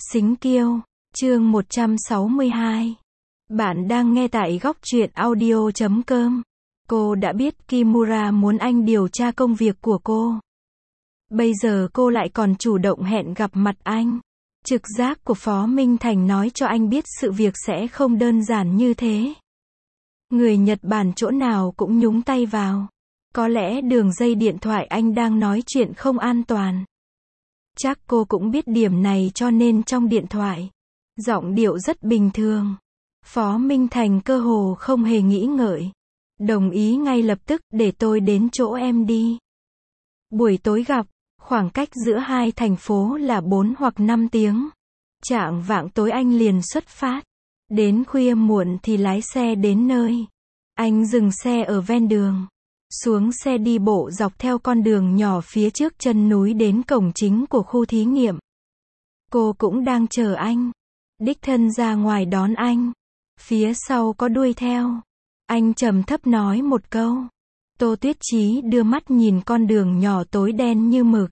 Xính Kiêu, chương 162. Bạn đang nghe tại góc truyện audio.com. Cô đã biết Kimura muốn anh điều tra công việc của cô. Bây giờ cô lại còn chủ động hẹn gặp mặt anh. Trực giác của Phó Minh Thành nói cho anh biết sự việc sẽ không đơn giản như thế. Người Nhật Bản chỗ nào cũng nhúng tay vào. Có lẽ đường dây điện thoại anh đang nói chuyện không an toàn. Chắc cô cũng biết điểm này cho nên trong điện thoại, giọng điệu rất bình thường. Phó Minh Thành cơ hồ không hề nghĩ ngợi. Đồng ý ngay lập tức, để tôi đến chỗ em đi. Buổi tối gặp, khoảng cách giữa hai thành phố là 4 hoặc 5 tiếng. Chạng vạng tối anh liền xuất phát. Đến khuya muộn thì lái xe đến nơi. Anh dừng xe ở ven đường. Xuống xe đi bộ dọc theo con đường nhỏ phía trước chân núi đến cổng chính của khu thí nghiệm. Cô cũng đang chờ anh. Đích thân ra ngoài đón anh. Phía sau có đuôi theo. Anh trầm thấp nói một câu. Tô Tuyết Chí đưa mắt nhìn con đường nhỏ tối đen như mực.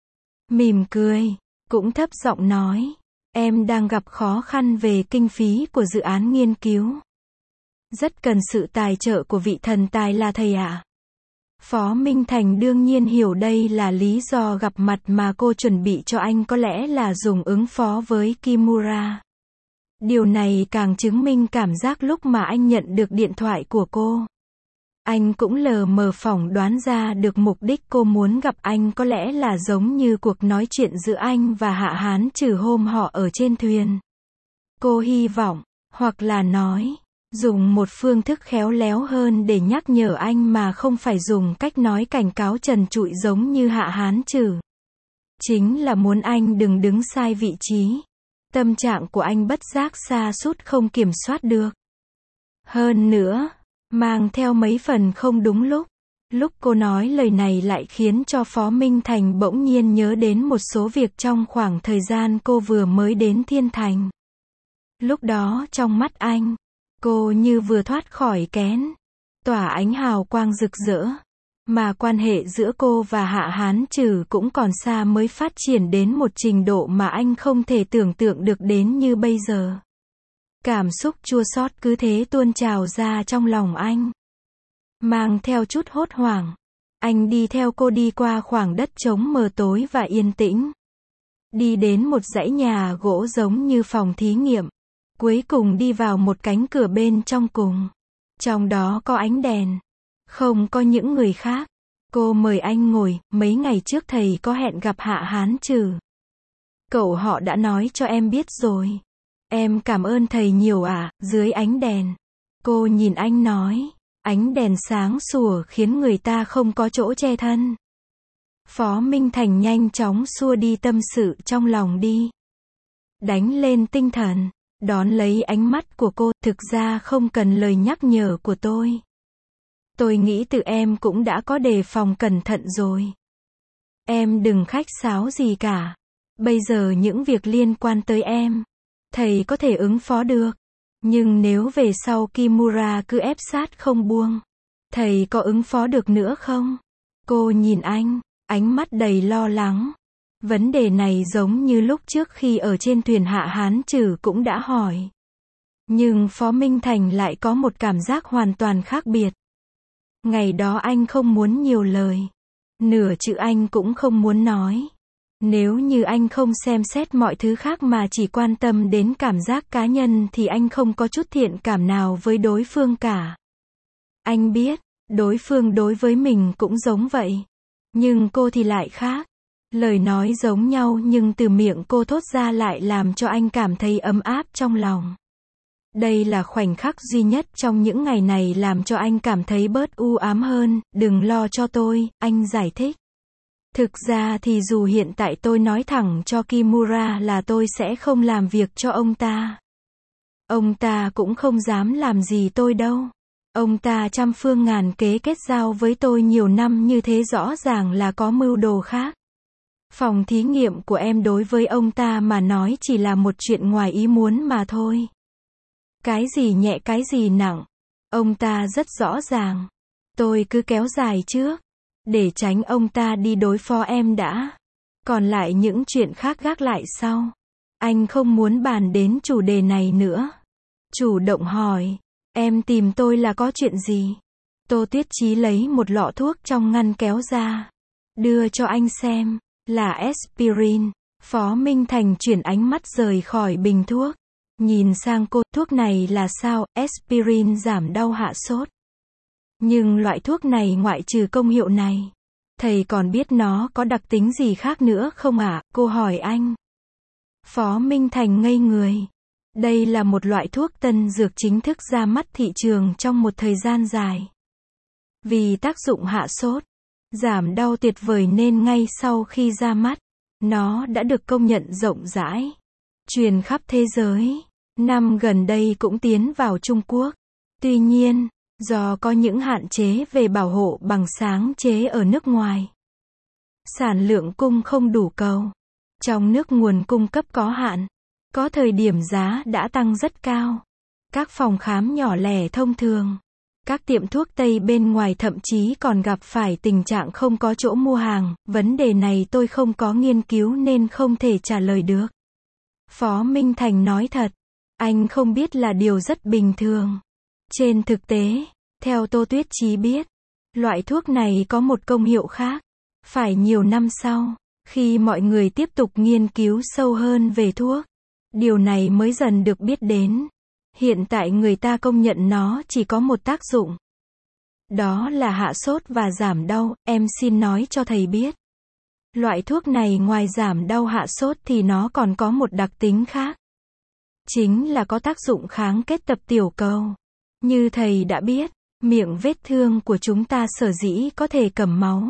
Mỉm cười, cũng thấp giọng nói. Em đang gặp khó khăn về kinh phí của dự án nghiên cứu. Rất cần sự tài trợ của vị thần tài là thầy ạ. Phó Minh Thành đương nhiên hiểu đây là lý do gặp mặt mà cô chuẩn bị cho anh, có lẽ là dùng ứng phó với Kimura. Điều này càng chứng minh cảm giác lúc mà anh nhận được điện thoại của cô. Anh cũng lờ mờ phỏng đoán ra được mục đích cô muốn gặp anh có lẽ là giống như cuộc nói chuyện giữa anh và Hạ Hán Trừ hôm họ ở trên thuyền. Cô hy vọng, hoặc là nói, dùng một phương thức khéo léo hơn để nhắc nhở anh mà không phải dùng cách nói cảnh cáo trần trụi giống như Hạ Hán Trừ. Chính là muốn anh đừng đứng sai vị trí. Tâm trạng của anh bất giác sa sút không kiểm soát được. Hơn nữa, mang theo mấy phần không đúng lúc. Lúc cô nói lời này lại khiến cho Phó Minh Thành bỗng nhiên nhớ đến một số việc trong khoảng thời gian cô vừa mới đến Thiên Thành. Lúc đó trong mắt anh, cô như vừa thoát khỏi kén, tỏa ánh hào quang rực rỡ. Mà quan hệ giữa cô và Hạ Hán Trừ cũng còn xa mới phát triển đến một trình độ mà anh không thể tưởng tượng được đến như bây giờ. Cảm xúc chua xót cứ thế tuôn trào ra trong lòng anh. Mang theo chút hốt hoảng, anh đi theo cô đi qua khoảng đất trống mờ tối và yên tĩnh. Đi đến một dãy nhà gỗ giống như phòng thí nghiệm. Cuối cùng đi vào một cánh cửa bên trong cùng. Trong đó có ánh đèn. Không có những người khác. Cô mời anh ngồi, mấy ngày trước thầy có hẹn gặp Hạ Hán Trừ. Cậu họ đã nói cho em biết rồi. Em cảm ơn thầy nhiều ạ. Dưới ánh đèn. Cô nhìn anh nói. Ánh đèn sáng sủa khiến người ta không có chỗ che thân. Phó Minh Thành nhanh chóng xua đi tâm sự trong lòng đi. Đánh lên tinh thần. Đón lấy ánh mắt của cô, thực ra không cần lời nhắc nhở của tôi. Tôi nghĩ từ em cũng đã có đề phòng cẩn thận rồi. Em đừng khách sáo gì cả. Bây giờ những việc liên quan tới em, thầy có thể ứng phó được. Nhưng nếu về sau Kimura cứ ép sát không buông, thầy có ứng phó được nữa không? Cô nhìn anh, ánh mắt đầy lo lắng. Vấn đề này giống như lúc trước khi ở trên thuyền Hạ Hán Trừ cũng đã hỏi. Nhưng Phó Minh Thành lại có một cảm giác hoàn toàn khác biệt. Ngày đó anh không muốn nhiều lời. Nửa chữ anh cũng không muốn nói. Nếu như anh không xem xét mọi thứ khác mà chỉ quan tâm đến cảm giác cá nhân thì anh không có chút thiện cảm nào với đối phương cả. Anh biết, đối phương đối với mình cũng giống vậy. Nhưng cô thì lại khác. Lời nói giống nhau nhưng từ miệng cô thốt ra lại làm cho anh cảm thấy ấm áp trong lòng. Đây là khoảnh khắc duy nhất trong những ngày này làm cho anh cảm thấy bớt u ám hơn. Đừng lo cho tôi, anh giải thích. Thực ra thì dù hiện tại tôi nói thẳng cho Kimura là tôi sẽ không làm việc cho ông ta. Ông ta cũng không dám làm gì tôi đâu. Ông ta trăm phương ngàn kế kết giao với tôi nhiều năm như thế rõ ràng là có mưu đồ khác. Phòng thí nghiệm của em đối với ông ta mà nói chỉ là một chuyện ngoài ý muốn mà thôi. Cái gì nhẹ cái gì nặng. Ông ta rất rõ ràng. Tôi cứ kéo dài trước. Để tránh ông ta đi đối phó em đã. Còn lại những chuyện khác gác lại sau. Anh không muốn bàn đến chủ đề này nữa. Chủ động hỏi, em tìm tôi là có chuyện gì? Tô Tuyết Chí lấy một lọ thuốc trong ngăn kéo ra, đưa cho anh xem, là aspirin. Phó Minh Thành chuyển ánh mắt rời khỏi bình thuốc, nhìn sang cô, thuốc này là sao? Aspirin giảm đau hạ sốt. Nhưng loại thuốc này ngoại trừ công hiệu này, thầy còn biết nó có đặc tính gì khác nữa không ạ? Cô hỏi anh. Phó Minh Thành ngây người. Đây là một loại thuốc tân dược chính thức ra mắt thị trường trong một thời gian dài. Vì tác dụng hạ sốt, giảm đau tuyệt vời nên ngay sau khi ra mắt, nó đã được công nhận rộng rãi, truyền khắp thế giới. Năm gần đây cũng tiến vào Trung Quốc. Tuy nhiên, do có những hạn chế về bảo hộ bằng sáng chế ở nước ngoài, sản lượng cung không đủ cầu. Trong nước nguồn cung cấp có hạn, có thời điểm giá đã tăng rất cao. Các phòng khám nhỏ lẻ thông thường, các tiệm thuốc Tây bên ngoài thậm chí còn gặp phải tình trạng không có chỗ mua hàng. Vấn đề này tôi không có nghiên cứu nên không thể trả lời được. Phó Minh Thành nói thật, anh không biết là điều rất bình thường. Trên thực tế, theo Tô Tuyết Chí biết, loại thuốc này có một công hiệu khác. Phải nhiều năm sau, khi mọi người tiếp tục nghiên cứu sâu hơn về thuốc, điều này mới dần được biết đến. Hiện tại người ta công nhận nó chỉ có một tác dụng. Đó là hạ sốt và giảm đau. Em xin nói cho thầy biết, loại thuốc này ngoài giảm đau hạ sốt thì nó còn có một đặc tính khác. Chính là có tác dụng kháng kết tập tiểu cầu. Như thầy đã biết, miệng vết thương của chúng ta sở dĩ có thể cầm máu.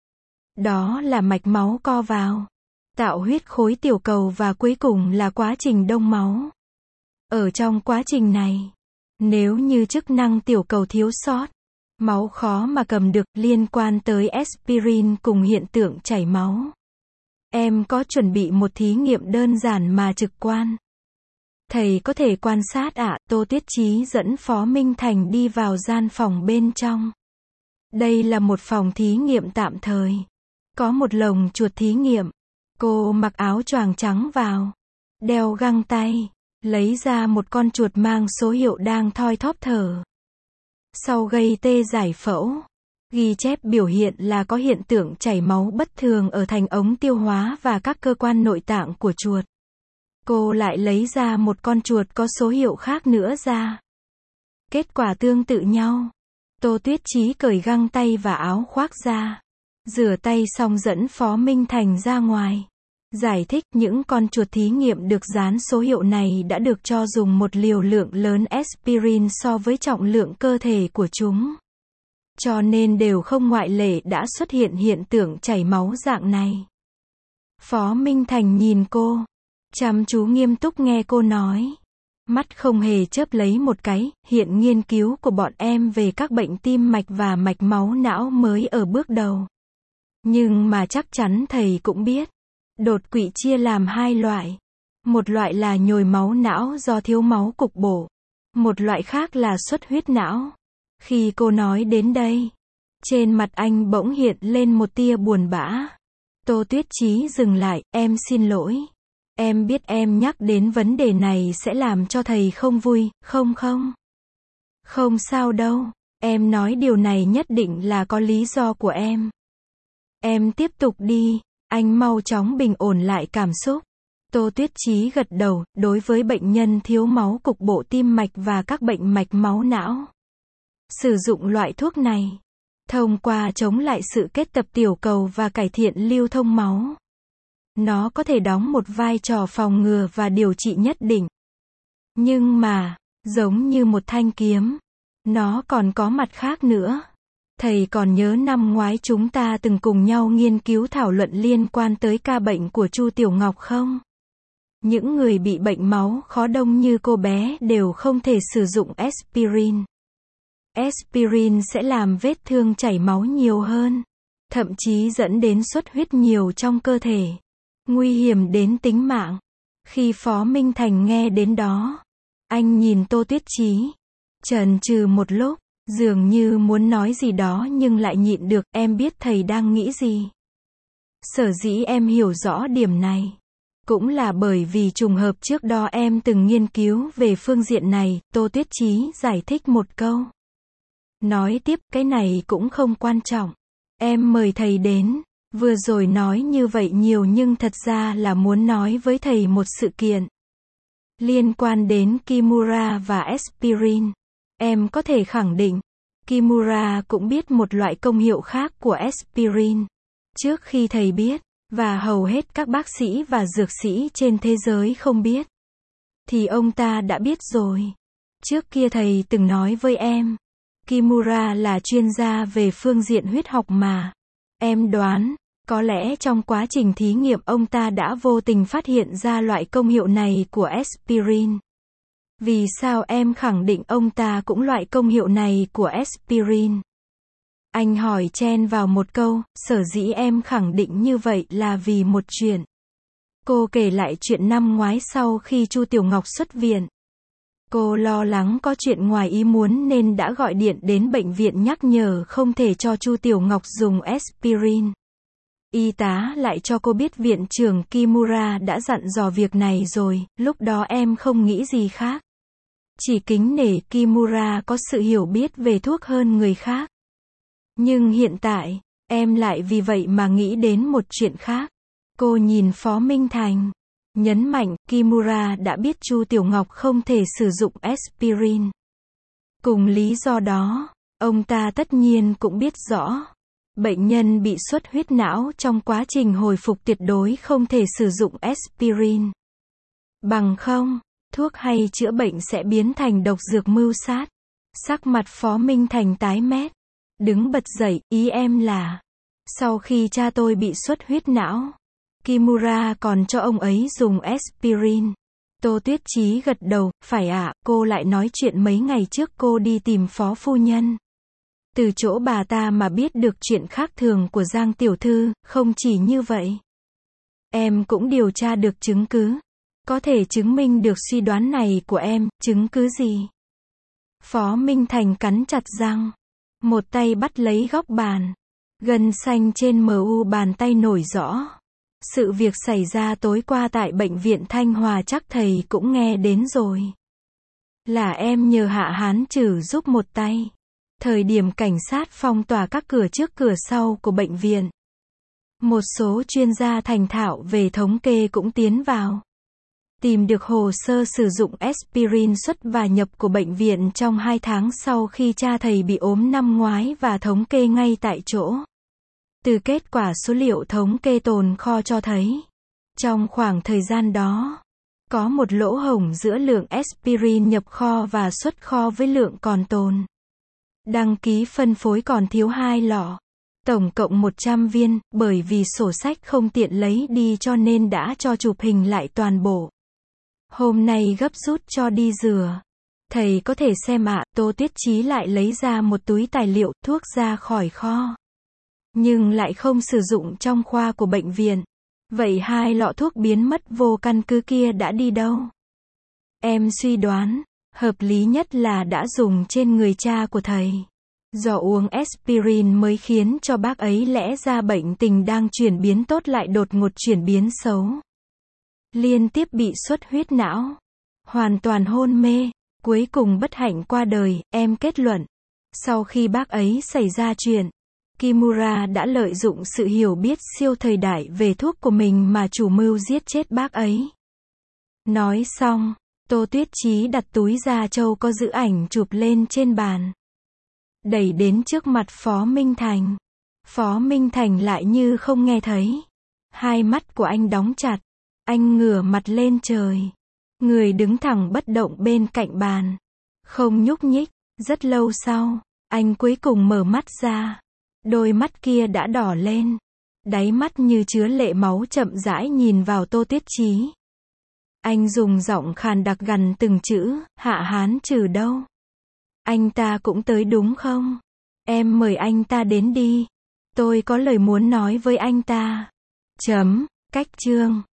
Đó là mạch máu co vào, tạo huyết khối tiểu cầu và cuối cùng là quá trình đông máu. Ở trong quá trình này, nếu như chức năng tiểu cầu thiếu sót, máu khó mà cầm được. Liên quan tới aspirin cùng hiện tượng chảy máu, em có chuẩn bị một thí nghiệm đơn giản mà trực quan. Thầy có thể quan sát ạ. Tô Tuyết Chí dẫn Phó Minh Thành đi vào gian phòng bên trong. Đây là một phòng thí nghiệm tạm thời. Có một lồng chuột thí nghiệm. Cô mặc áo choàng trắng vào, đeo găng tay, lấy ra một con chuột mang số hiệu đang thoi thóp thở. Sau gây tê giải phẫu, ghi chép biểu hiện là có hiện tượng chảy máu bất thường ở thành ống tiêu hóa và các cơ quan nội tạng của chuột. Cô lại lấy ra một con chuột có số hiệu khác nữa ra. Kết quả tương tự nhau. Tô Tuyết Chí cởi găng tay và áo khoác ra, rửa tay xong dẫn Phó Minh Thành ra ngoài. Giải thích những con chuột thí nghiệm được dán số hiệu này đã được cho dùng một liều lượng lớn aspirin so với trọng lượng cơ thể của chúng. Cho nên đều không ngoại lệ đã xuất hiện hiện tượng chảy máu dạng này. Phó Minh Thành nhìn cô, chăm chú nghiêm túc nghe cô nói. Mắt không hề chớp lấy một cái. Hiện nghiên cứu của bọn em về các bệnh tim mạch và mạch máu não mới ở bước đầu. Nhưng mà chắc chắn thầy cũng biết, đột quỵ chia làm hai loại. Một loại là nhồi máu não do thiếu máu cục bộ. Một loại khác là xuất huyết não. Khi cô nói đến đây, trên mặt anh bỗng hiện lên một tia buồn bã. Tô Tuyết Chí dừng lại. Em xin lỗi. Em biết em nhắc đến vấn đề này sẽ làm cho thầy không vui. Không sao đâu. Em nói điều này nhất định là có lý do của em. Em tiếp tục đi. Anh mau chóng bình ổn lại cảm xúc. Tô Tuyết Chí gật đầu. Đối với bệnh nhân thiếu máu cục bộ tim mạch và các bệnh mạch máu não, sử dụng loại thuốc này, thông qua chống lại sự kết tập tiểu cầu và cải thiện lưu thông máu, nó có thể đóng một vai trò phòng ngừa và điều trị nhất định. Nhưng mà, giống như một thanh kiếm, nó còn có mặt khác nữa. Thầy còn nhớ năm ngoái chúng ta từng cùng nhau nghiên cứu thảo luận liên quan tới ca bệnh của Chu Tiểu Ngọc không? Những người bị bệnh máu khó đông như cô bé đều không thể sử dụng aspirin. Aspirin sẽ làm vết thương chảy máu nhiều hơn, thậm chí dẫn đến xuất huyết nhiều trong cơ thể, nguy hiểm đến tính mạng. Khi Phó Minh Thành nghe đến đó, anh nhìn Tô Tuyết Chí, chần chừ một lúc, dường như muốn nói gì đó nhưng lại nhịn được. Em biết thầy đang nghĩ gì. Sở dĩ em hiểu rõ điểm này, Cũng là bởi vì trùng hợp trước đó em từng nghiên cứu về phương diện này, Tô Tuyết Chí giải thích một câu. Nói tiếp, cái này cũng không quan trọng. Em mời thầy đến. Vừa rồi nói như vậy nhiều nhưng thật ra là muốn nói với thầy một sự kiện. Liên quan đến Kimura và aspirin. Em có thể khẳng định, Kimura cũng biết một loại công hiệu khác của aspirin. Trước khi thầy biết, và hầu hết các bác sĩ và dược sĩ trên thế giới không biết, thì ông ta đã biết rồi. Trước kia thầy từng nói với em, Kimura là chuyên gia về phương diện huyết học mà. Em đoán, có lẽ trong quá trình thí nghiệm ông ta đã vô tình phát hiện ra loại công hiệu này của aspirin. Vì sao em khẳng định ông ta cũng loại công hiệu này của aspirin? Anh hỏi chen vào một câu, sở dĩ em khẳng định như vậy là vì một chuyện. Cô kể lại chuyện năm ngoái sau khi Chu Tiểu Ngọc xuất viện. Cô lo lắng có chuyện ngoài ý muốn nên đã gọi điện đến bệnh viện nhắc nhở không thể cho Chu Tiểu Ngọc dùng aspirin. Y tá lại cho cô biết viện trưởng Kimura đã dặn dò việc này rồi, lúc đó em không nghĩ gì khác. Chỉ kính nể Kimura có sự hiểu biết về thuốc hơn người khác. Nhưng hiện tại, em lại vì vậy mà nghĩ đến một chuyện khác. Cô nhìn Phó Minh Thành, nhấn mạnh, Kimura đã biết Chu Tiểu Ngọc không thể sử dụng aspirin. Cùng lý do đó, ông ta tất nhiên cũng biết rõ, bệnh nhân bị xuất huyết não trong quá trình hồi phục tuyệt đối không thể sử dụng aspirin. Bằng không, thuốc hay chữa bệnh sẽ biến thành độc dược mưu sát. Sắc mặt Phó Minh Thành tái mét, đứng bật dậy, ý em là, sau khi cha tôi bị xuất huyết não, Kimura còn cho ông ấy dùng aspirin. Tô Tuyết Chí gật đầu, phải ạ, cô lại nói chuyện mấy ngày trước cô đi tìm Phó phu nhân. Từ chỗ bà ta mà biết được chuyện khác thường của Giang tiểu thư, không chỉ như vậy. Em cũng điều tra được chứng cứ. Có thể chứng minh được suy đoán này của em, chứng cứ gì? Phó Minh Thành cắn chặt răng. Một tay bắt lấy góc bàn. Gân xanh trên mu bàn tay nổi rõ. Sự việc xảy ra tối qua tại bệnh viện Thanh Hòa chắc thầy cũng nghe đến rồi. Là em nhờ Hạ Hán Trử giúp một tay. Thời điểm cảnh sát phong tỏa các cửa trước cửa sau của bệnh viện, một số chuyên gia thành thạo về thống kê cũng tiến vào. Tìm được hồ sơ sử dụng aspirin xuất và nhập của bệnh viện trong 2 tháng sau khi cha thầy bị ốm năm ngoái và thống kê ngay tại chỗ. Từ kết quả số liệu thống kê tồn kho cho thấy, trong khoảng thời gian đó, có một lỗ hổng giữa lượng aspirin nhập kho và xuất kho với lượng còn tồn. Đăng ký phân phối còn thiếu 2 lọ. Tổng cộng 100 viên, bởi vì sổ sách không tiện lấy đi cho nên đã cho chụp hình lại toàn bộ. Hôm nay gấp rút cho đi rửa. Thầy có thể xem ạ. Tô Tuyết Chí lại lấy ra một túi tài liệu, thuốc ra khỏi kho. Nhưng lại không sử dụng trong khoa của bệnh viện. Vậy 2 lọ thuốc biến mất vô căn cứ kia đã đi đâu? Em suy đoán, hợp lý nhất là đã dùng trên người cha của thầy. Do uống aspirin mới khiến cho bác ấy lẽ ra bệnh tình đang chuyển biến tốt lại đột ngột chuyển biến xấu. Liên tiếp bị xuất huyết não. Hoàn toàn hôn mê. Cuối cùng bất hạnh qua đời, em kết luận. Sau khi bác ấy xảy ra chuyện, Kimura đã lợi dụng sự hiểu biết siêu thời đại về thuốc của mình mà chủ mưu giết chết bác ấy. Nói xong, Tô Tuyết Chí đặt túi da trâu có giữ ảnh chụp lên trên bàn. Đẩy đến trước mặt Phó Minh Thành. Phó Minh Thành lại như không nghe thấy. Hai mắt của anh đóng chặt. Anh ngửa mặt lên trời. Người đứng thẳng bất động bên cạnh bàn. Không nhúc nhích. Rất lâu sau, anh cuối cùng mở mắt ra. Đôi mắt kia đã đỏ lên. Đáy mắt như chứa lệ máu chậm rãi nhìn vào Tô Tuyết Chí. Anh dùng giọng khàn đặc gằn từng chữ, Hạ Hán Trử đâu? Anh ta cũng tới đúng không? Em mời anh ta đến đi. Tôi có lời muốn nói với anh ta. Cách chương